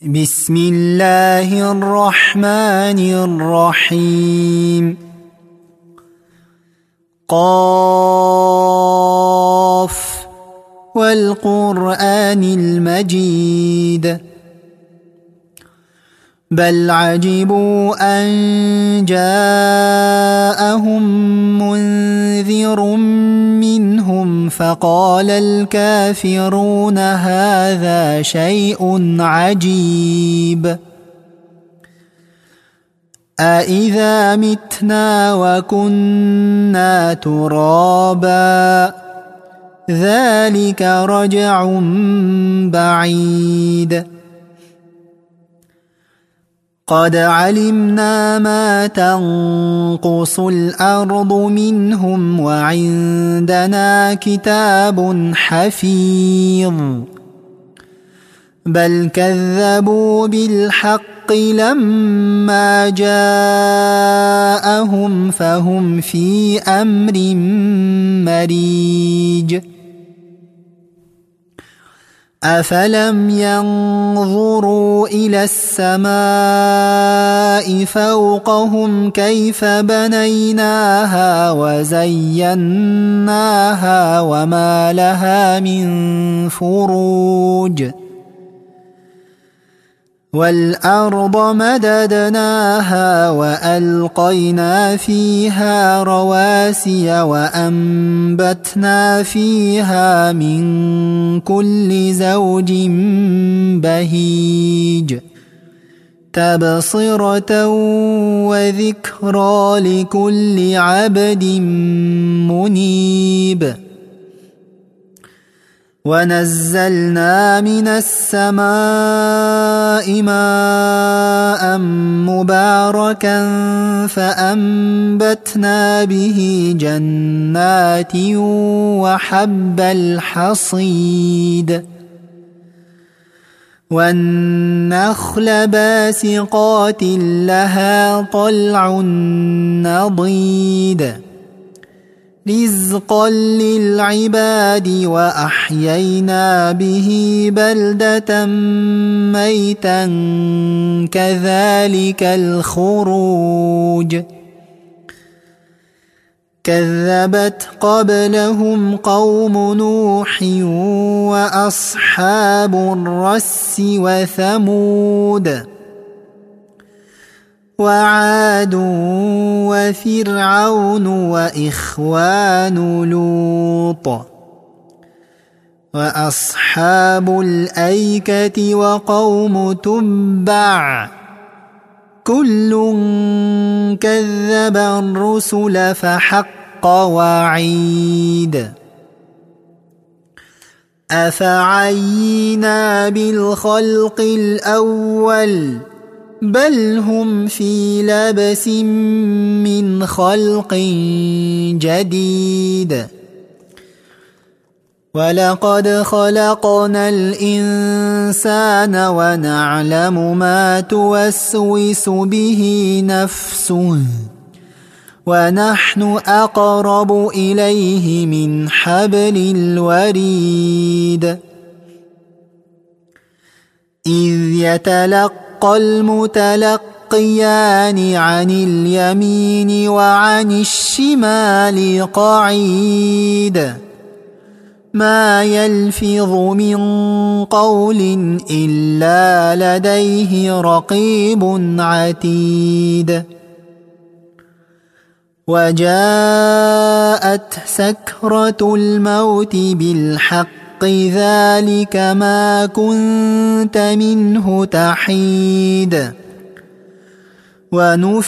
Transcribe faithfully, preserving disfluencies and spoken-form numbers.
بسم الله الرحمن الرحيم. قاف والقرآن المجيد. بل عجبوا أن جاءهم منذر منهم فقال الكافرون هذا شيء عجيب. أإذا متنا وكنا ترابا ذلك رجع بعيد. قد علمنا ما تنقص الأرض منهم وعندنا كتاب حفيظ. بل كذبوا بالحق لما جاءهم فهم في أمر مريج. أفلم ينظروا إلى السماء فوقهم كيف بنيناها وزيناها وما لها من فروج. والأرض مددناها وألقينا فيها رواسي وأنبتنا فيها من كل زوج بهيج تبصرة وذكرى لكل عبد منيب. ونزلنا من السماء ماء مباركا فأنبتنا به جنات وحب الحصيد. والنخل باسقات لها طلع نضيد رزقا للعباد وأحيينا به بلدة ميتا كذلك الخروج. كذبت قبلهم قوم نوح وأصحاب الرس وثمود وعاد وفرعون وإخوان لوط وأصحاب الأيكة وقوم تبع كل كذب الرسل فحق وعيد. أفعينا بالخلق الأول بل هم في لبس من خلق جديد. ولقد خلقنا الإنسان ونعلم ما توسوس به نفسه ونحن أقرب إليه من حبل الوريد. إذ يتلقى المتلقيان عن اليمين وعن الشمال قعيد. ما يلفظ من قول إلا لديه رقيب عتيد. وجاءت سكرة الموت بالحق ذلك ما كنت منه تحيد. ونفخ